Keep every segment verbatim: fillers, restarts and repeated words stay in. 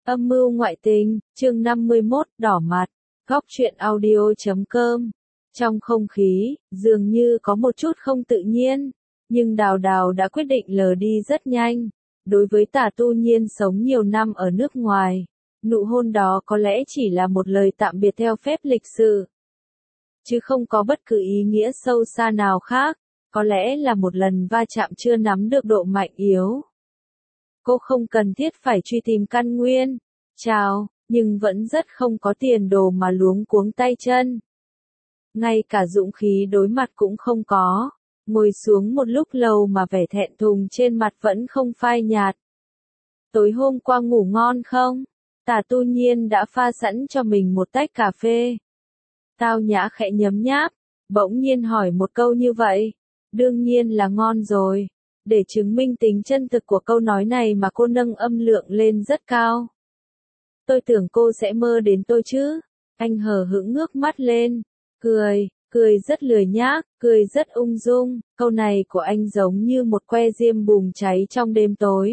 Âm mưu ngoại tình, chương năm mươi mốt, đỏ mặt, góc truyện audio chấm com. Trong không khí, dường như có một chút không tự nhiên, nhưng Đào Đào đã quyết định lờ đi rất nhanh. Đối với Tả Tu Nhiên sống nhiều năm ở nước ngoài, nụ hôn đó có lẽ chỉ là một lời tạm biệt theo phép lịch sự, chứ không có bất cứ ý nghĩa sâu xa nào khác, có lẽ là một lần va chạm chưa nắm được độ mạnh yếu. Cô không cần thiết phải truy tìm căn nguyên, chào, nhưng vẫn rất không có tiền đồ mà luống cuống tay chân. Ngay cả dũng khí đối mặt cũng không có, ngồi xuống một lúc lâu mà vẻ thẹn thùng trên mặt vẫn không phai nhạt. Tối hôm qua ngủ ngon không? Tả Tu Nhiên đã pha sẵn cho mình một tách cà phê. Tao Nhã khẽ nhấm nháp, bỗng nhiên hỏi một câu như vậy. Đương nhiên là ngon rồi. Để chứng minh tính chân thực của câu nói này mà cô nâng âm lượng lên rất cao. Tôi tưởng cô sẽ mơ đến tôi chứ. Anh hờ hững ngước mắt lên, cười, cười rất lười nhác, cười rất ung dung. Câu này của anh giống như một que diêm bùng cháy trong đêm tối.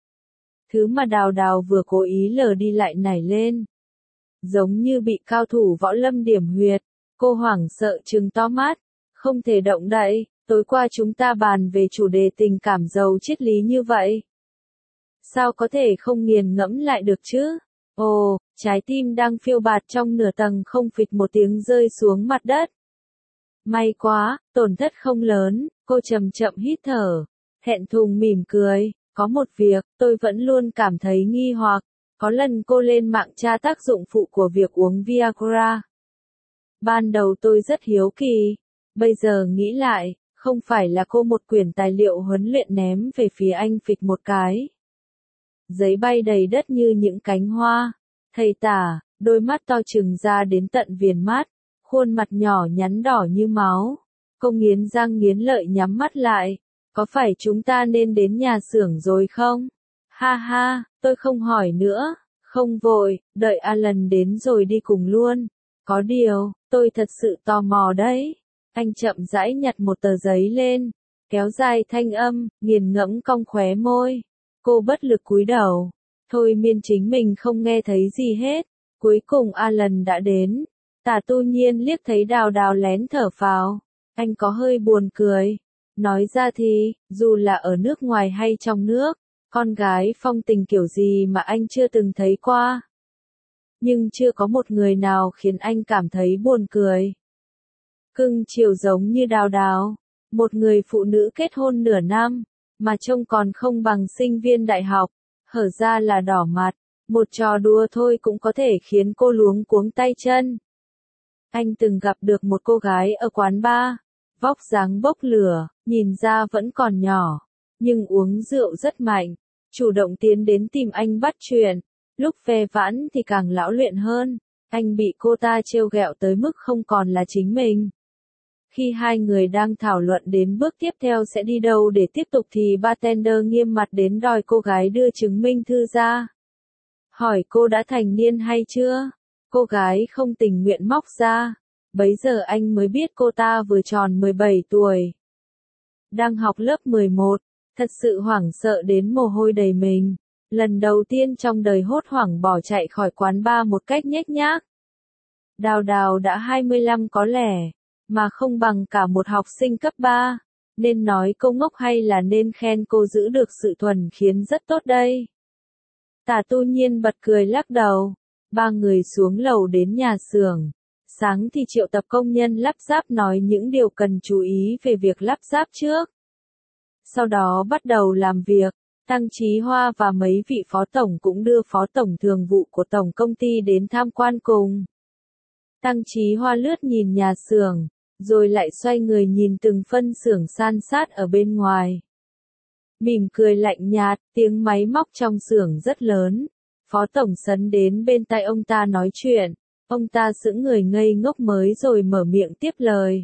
Thứ mà Đào Đào vừa cố ý lờ đi lại nảy lên. Giống như bị cao thủ võ lâm điểm huyệt, cô hoảng sợ trừng to mắt, không thể động đậy. Tối qua chúng ta bàn về chủ đề tình cảm giàu triết lý như vậy. Sao có thể không nghiền ngẫm lại được chứ? Ồ, trái tim đang phiêu bạt trong nửa tầng không phịch một tiếng rơi xuống mặt đất. May quá, tổn thất không lớn, cô chậm chậm hít thở, thẹn thùng mỉm cười. Có một việc, tôi vẫn luôn cảm thấy nghi hoặc. Có lần cô lên mạng tra tác dụng phụ của việc uống Viagra. Ban đầu tôi rất hiếu kỳ. Bây giờ nghĩ lại, không phải là cô một quyển tài liệu huấn luyện ném về phía anh phịch một cái. Giấy bay đầy đất như những cánh hoa. Thầy Tả, đôi mắt to trừng ra đến tận viền mắt, khuôn mặt nhỏ nhắn đỏ như máu. Cô nghiến răng nghiến lợi nhắm mắt lại. Có phải chúng ta nên đến nhà xưởng rồi không? Ha ha, tôi không hỏi nữa, không vội, đợi Alan đến rồi đi cùng luôn. Có điều, tôi thật sự tò mò đấy. Anh chậm rãi nhặt một tờ giấy lên, kéo dài thanh âm, nghiền ngẫm cong khóe môi. Cô bất lực cúi đầu, thôi miên chính mình không nghe thấy gì hết. Cuối cùng Alan đã đến. Tả Tu Nhiên liếc thấy Đào Đào lén thở phào. Anh có hơi buồn cười. Nói ra thì, dù là ở nước ngoài hay trong nước, con gái phong tình kiểu gì mà anh chưa từng thấy qua. Nhưng chưa có một người nào khiến anh cảm thấy buồn cười. Cưng chiều giống như Đào Đào, một người phụ nữ kết hôn nửa năm, mà trông còn không bằng sinh viên đại học, hở ra là đỏ mặt, một trò đùa thôi cũng có thể khiến cô luống cuống tay chân. Anh từng gặp được một cô gái ở quán bar, vóc dáng bốc lửa, nhìn ra vẫn còn nhỏ, nhưng uống rượu rất mạnh, chủ động tiến đến tìm anh bắt chuyện, lúc ve vãn thì càng lão luyện hơn, anh bị cô ta trêu ghẹo tới mức không còn là chính mình. Khi hai người đang thảo luận đến bước tiếp theo sẽ đi đâu để tiếp tục thì bartender nghiêm mặt đến đòi cô gái đưa chứng minh thư ra. Hỏi cô đã thành niên hay chưa? Cô gái không tình nguyện móc ra. Bấy giờ anh mới biết cô ta vừa tròn mười bảy tuổi. Đang học lớp mười một, thật sự hoảng sợ đến mồ hôi đầy mình. Lần đầu tiên trong đời hốt hoảng bỏ chạy khỏi quán bar một cách nhếch nhác. Đào Đào đã hai mươi lăm có lẽ, mà không bằng cả một học sinh cấp ba. Nên nói cô ngốc hay là nên khen cô giữ được sự thuần khiết rất tốt đây. Tả Tu Nhiên bật cười lắc đầu. Ba người xuống lầu đến nhà xưởng. Sáng thì triệu tập công nhân lắp ráp nói những điều cần chú ý về việc lắp ráp trước. Sau đó bắt đầu làm việc, Tăng Chí Hoa và mấy vị phó tổng cũng đưa phó tổng thường vụ của tổng công ty đến tham quan cùng. Tăng Chí Hoa lướt nhìn nhà xưởng, rồi lại xoay người nhìn từng phân xưởng san sát ở bên ngoài. Mỉm cười lạnh nhạt, tiếng máy móc trong xưởng rất lớn. Phó tổng sấn đến bên tai ông ta nói chuyện. Ông ta sững người ngây ngốc mới rồi mở miệng tiếp lời.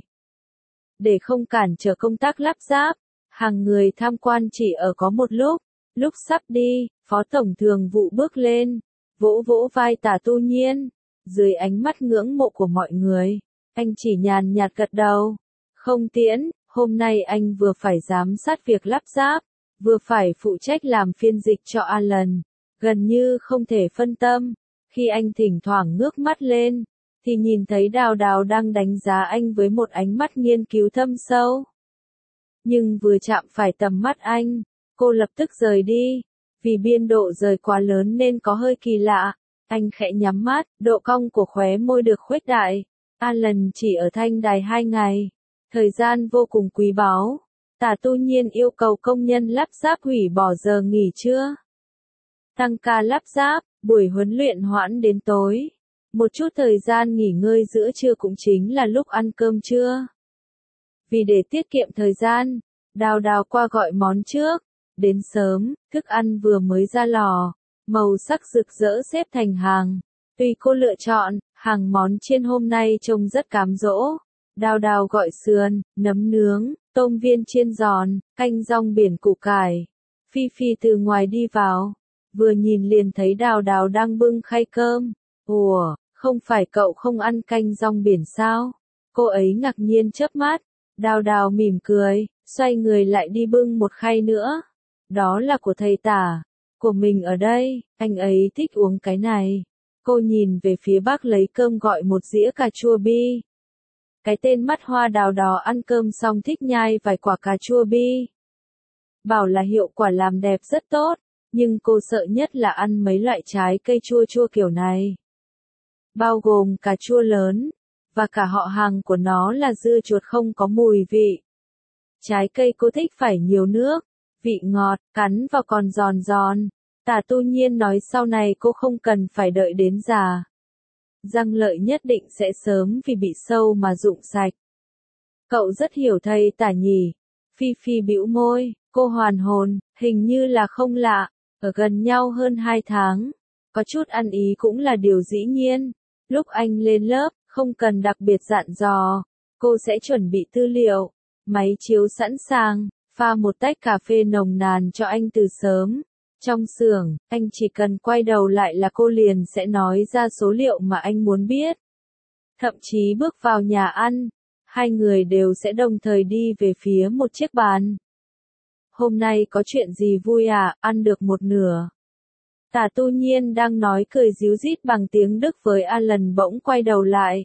Để không cản trở công tác lắp ráp, hàng người tham quan chỉ ở có một lúc. Lúc sắp đi, phó tổng thường vụ bước lên, vỗ vỗ vai Tả Tu Nhiên. Dưới ánh mắt ngưỡng mộ của mọi người, anh chỉ nhàn nhạt gật đầu. Không tiễn, hôm nay anh vừa phải giám sát việc lắp ráp, vừa phải phụ trách làm phiên dịch cho Alan. gần như không thể phân tâm. Khi anh thỉnh thoảng ngước mắt lên, thì nhìn thấy Đào Đào đang đánh giá anh với một ánh mắt nghiên cứu thâm sâu. Nhưng vừa chạm phải tầm mắt anh, cô lập tức rời đi. Vì biên độ rời quá lớn nên có hơi kỳ lạ. Anh khẽ nhắm mắt, độ cong của khóe môi được khuếch đại. Alan chỉ ở Thanh Đài hai ngày. Thời gian vô cùng quý báu. Tả Tu Nhiên yêu cầu công nhân lắp ráp hủy bỏ giờ nghỉ trưa. Tăng ca lắp ráp, buổi huấn luyện hoãn đến tối. Một chút thời gian nghỉ ngơi giữa trưa cũng chính là lúc ăn cơm trưa. Vì để tiết kiệm thời gian, Đào Đào qua gọi món trước. Đến sớm, thức ăn vừa mới ra lò, màu sắc rực rỡ xếp thành hàng. Tùy cô lựa chọn, hàng món chiên hôm nay trông rất cám dỗ. Đào Đào gọi sườn, nấm nướng, tôm viên chiên giòn, canh rong biển củ cải. Phi Phi từ ngoài đi vào, vừa nhìn liền thấy Đào Đào đang bưng khay cơm. Ủa, không phải cậu không ăn canh rong biển sao? Cô ấy ngạc nhiên chớp mắt. Đào Đào mỉm cười, xoay người lại đi bưng một khay nữa. Đó là của thầy Tả, của mình ở đây, anh ấy thích uống cái này. Cô nhìn về phía bác lấy cơm gọi một dĩa cà chua bi. Cái tên mắt hoa Đào Đào ăn cơm xong thích nhai vài quả cà chua bi. Bảo là hiệu quả làm đẹp rất tốt, nhưng cô sợ nhất là ăn mấy loại trái cây chua chua kiểu này. Bao gồm cà chua lớn, và cả họ hàng của nó là dưa chuột không có mùi vị. Trái cây cô thích phải nhiều nước, vị ngọt, cắn vào còn giòn giòn. Tả Tu Nhiên nói sau này cô không cần phải đợi đến già. Răng lợi nhất định sẽ sớm vì bị sâu mà rụng sạch. Cậu rất hiểu thầy Tả nhỉ. Phi Phi bĩu môi, cô hoàn hồn, hình như là không lạ, ở gần nhau hơn hai tháng. Có chút ăn ý cũng là điều dĩ nhiên. Lúc anh lên lớp, không cần đặc biệt dặn dò, cô sẽ chuẩn bị tư liệu, máy chiếu sẵn sàng, pha một tách cà phê nồng nàn cho anh từ sớm. Trong xưởng, anh chỉ cần quay đầu lại là cô liền sẽ nói ra số liệu mà anh muốn biết. Thậm chí bước vào nhà ăn, hai người đều sẽ đồng thời đi về phía một chiếc bàn. Hôm nay có chuyện gì vui à, ăn được một nửa. Tả Tu Nhiên đang nói cười díu dít bằng tiếng Đức với Alan bỗng quay đầu lại.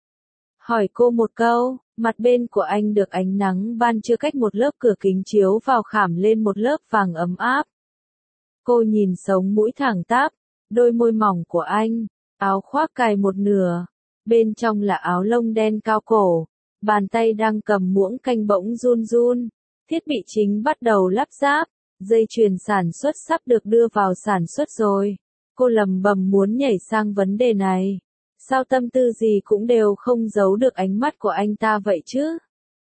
Hỏi cô một câu, mặt bên của anh được ánh nắng ban trưa cách một lớp cửa kính chiếu vào khảm lên một lớp vàng ấm áp. Cô nhìn sống mũi thẳng tắp, đôi môi mỏng của anh, áo khoác cài một nửa, bên trong là áo lông đen cao cổ, bàn tay đang cầm muỗng canh bỗng run run, thiết bị chính bắt đầu lắp ráp, dây chuyền sản xuất sắp được đưa vào sản xuất rồi. Cô lầm bầm muốn nhảy sang vấn đề này. Sao tâm tư gì cũng đều không giấu được ánh mắt của anh ta vậy chứ?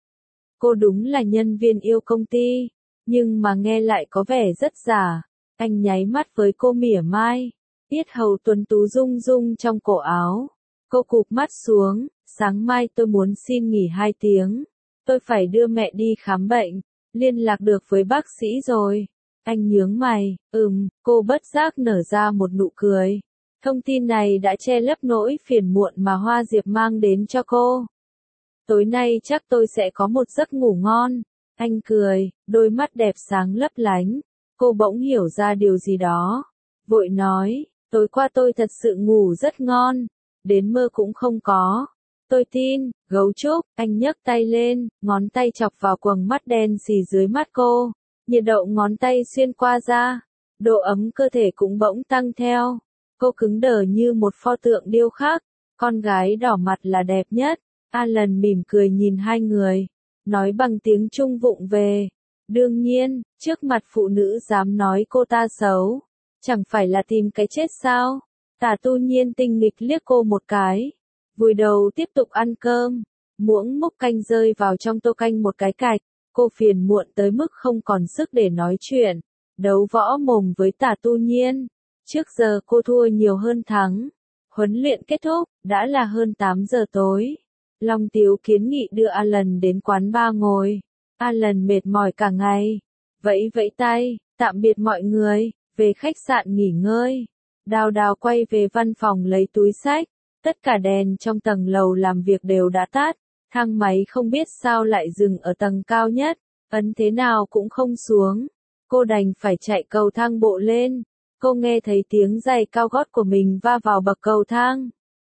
Cô đúng là nhân viên yêu công ty, nhưng mà nghe lại có vẻ rất giả. Anh nháy mắt với cô mỉa mai, yết hầu tuấn tú rung rung trong cổ áo. Cô cụp mắt xuống, sáng mai tôi muốn xin nghỉ hai tiếng. Tôi phải đưa mẹ đi khám bệnh, liên lạc được với bác sĩ rồi. Anh nhướng mày, ừm, cô bất giác nở ra một nụ cười. Thông tin này đã che lấp nỗi phiền muộn mà Hoa Diệp mang đến cho cô. Tối nay chắc tôi sẽ có một giấc ngủ ngon. Anh cười, đôi mắt đẹp sáng lấp lánh. Cô bỗng hiểu ra điều gì đó. Vội nói, tối qua tôi thật sự ngủ rất ngon. Đến mơ cũng không có. Tôi tin, gấu trúc, anh nhấc tay lên, ngón tay chọc vào quầng mắt đen xì dưới mắt cô. Nhiệt độ ngón tay xuyên qua da. Độ ấm cơ thể cũng bỗng tăng theo. Cô cứng đờ như một pho tượng điêu khắc. Con gái đỏ mặt là đẹp nhất. Alan mỉm cười nhìn hai người. Nói bằng tiếng Trung vụng về. Đương nhiên, trước mặt phụ nữ dám nói cô ta xấu. Chẳng phải là tìm cái chết sao? Tả Tu Nhiên tinh nghịch liếc cô một cái. Vùi đầu tiếp tục ăn cơm. Muỗng múc canh rơi vào trong tô canh một cái cạch. Cô phiền muộn tới mức không còn sức để nói chuyện. Đấu võ mồm với Tả Tu Nhiên. Trước giờ cô thua nhiều hơn thắng. Huấn luyện kết thúc, đã là hơn tám giờ tối. Long Tiếu kiến nghị đưa Alan đến quán bar ngồi. Alan mệt mỏi cả ngày. Vẫy vẫy tay, tạm biệt mọi người, về khách sạn nghỉ ngơi. Đào Đào quay về văn phòng lấy túi xách. Tất cả đèn trong tầng lầu làm việc đều đã tắt. Thang máy không biết sao lại dừng ở tầng cao nhất. Ấn thế nào cũng không xuống. Cô đành phải chạy cầu thang bộ lên. Cô nghe thấy tiếng giày cao gót của mình va vào bậc cầu thang.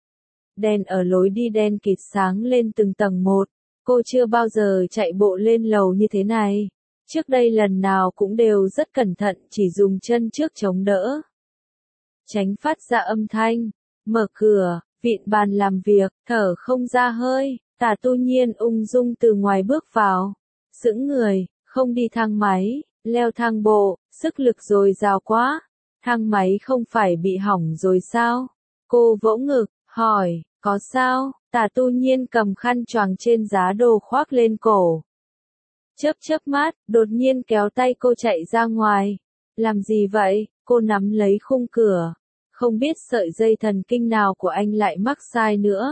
Đèn ở lối đi đen kịt sáng lên từng tầng một. Cô chưa bao giờ chạy bộ lên lầu như thế này. Trước đây lần nào cũng đều rất cẩn thận, chỉ dùng chân trước chống đỡ, tránh phát ra âm thanh. Mở cửa, vịn bàn làm việc, thở không ra hơi. Tả Tu Nhiên ung dung từ ngoài bước vào. Sững người, không đi thang máy, leo thang bộ, sức lực dồi dào quá. Thang máy không phải bị hỏng rồi sao? Cô vỗ ngực, hỏi, có sao? Tả Tu Nhiên cầm khăn choàng trên giá đồ khoác lên cổ. Chớp chớp mắt, đột nhiên kéo tay cô chạy ra ngoài. Làm gì vậy? Cô nắm lấy khung cửa. Không biết sợi dây thần kinh nào của anh lại mắc sai nữa.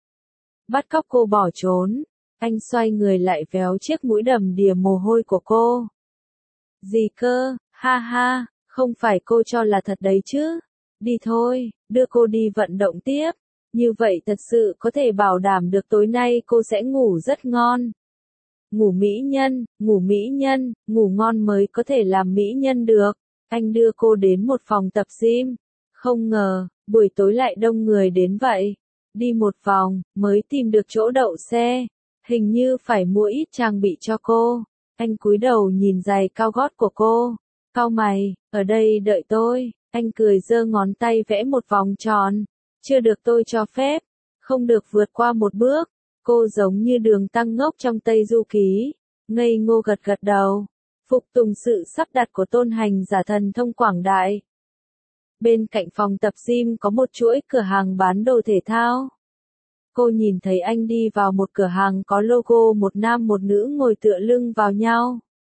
Bắt cóc cô bỏ trốn. Anh xoay người lại véo chiếc mũi đầm đìa mồ hôi của cô. Gì cơ? Ha ha, không phải cô cho là thật đấy chứ. Đi thôi, đưa cô đi vận động tiếp. Như vậy thật sự có thể bảo đảm được tối nay cô sẽ ngủ rất ngon. Ngủ mỹ nhân, ngủ mỹ nhân, ngủ ngon mới có thể làm mỹ nhân được. Anh đưa cô đến một phòng tập gym. Không ngờ, buổi tối lại đông người đến vậy. Đi một vòng, mới tìm được chỗ đậu xe. Hình như phải mua ít trang bị cho cô. Anh cúi đầu nhìn giày cao gót của cô. Cau mày, ở đây đợi tôi. Anh cười giơ ngón tay vẽ một vòng tròn. Chưa được tôi cho phép. Không được vượt qua một bước. Cô giống như Đường Tăng ngốc trong Tây Du Ký. Ngây ngô gật gật đầu. Phục tùng sự sắp đặt của tôn hành giả thần thông quảng đại. Bên cạnh phòng tập gym có một chuỗi cửa hàng bán đồ thể thao. Cô nhìn thấy anh đi vào một cửa hàng có logo một nam một nữ ngồi tựa lưng vào nhau.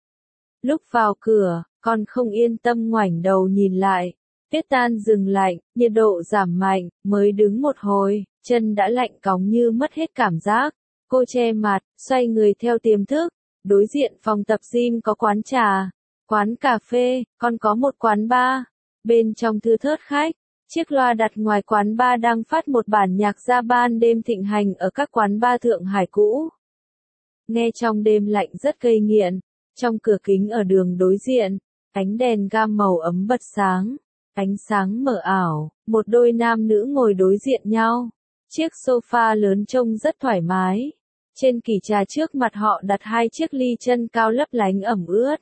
Lúc vào cửa, còn không yên tâm ngoảnh đầu nhìn lại. Tuyết tan dừng lạnh, nhiệt độ giảm mạnh, mới đứng một hồi, chân đã lạnh cóng như mất hết cảm giác. Cô che mặt, xoay người theo tiềm thức. Đối diện phòng tập gym có quán trà, quán cà phê, còn có một quán bar. Bên trong thưa thớt khách, chiếc loa đặt ngoài quán bar đang phát một bản nhạc ra ban đêm thịnh hành ở các quán bar Thượng Hải cũ. Nghe trong đêm lạnh rất gây nghiện. Trong cửa kính ở đường đối diện, ánh đèn gam màu ấm bật sáng. Ánh sáng mờ ảo, một đôi nam nữ ngồi đối diện nhau. Chiếc sofa lớn trông rất thoải mái. Trên kỷ trà trước mặt họ đặt hai chiếc ly chân cao lấp lánh ẩm ướt.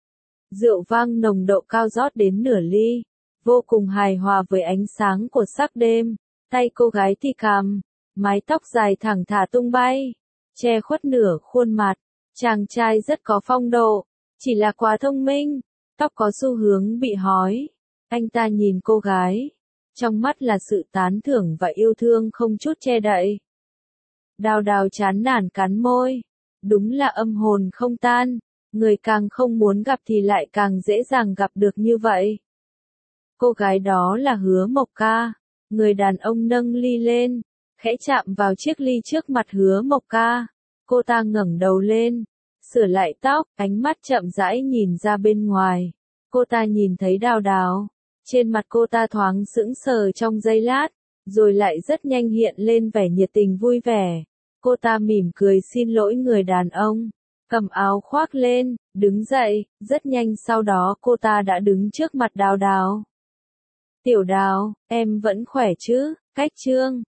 Rượu vang nồng độ cao rót đến nửa ly. Vô cùng hài hòa với ánh sáng của sắc đêm. Tay cô gái thì cằm, mái tóc dài thẳng thả tung bay, che khuất nửa khuôn mặt. Chàng trai rất có phong độ, chỉ là quá thông minh, tóc có xu hướng bị hói. Anh ta nhìn cô gái, trong mắt là sự tán thưởng và yêu thương không chút che đậy. Đào Đào chán nản cắn môi, đúng là âm hồn không tan, người càng không muốn gặp thì lại càng dễ dàng gặp được như vậy. Cô gái đó là Hứa Mộc Ca, người đàn ông nâng ly lên, khẽ chạm vào chiếc ly trước mặt Hứa Mộc Ca. Cô ta ngẩng đầu lên, sửa lại tóc, ánh mắt chậm rãi nhìn ra bên ngoài. Cô ta nhìn thấy Đào Đào. Trên mặt cô ta thoáng sững sờ trong giây lát, rồi lại rất nhanh hiện lên vẻ nhiệt tình vui vẻ. Cô ta mỉm cười xin lỗi người đàn ông, cầm áo khoác lên, đứng dậy, rất nhanh sau đó cô ta đã đứng trước mặt Đào Đào. Tiểu Đào, em vẫn khỏe chứ? Cách chương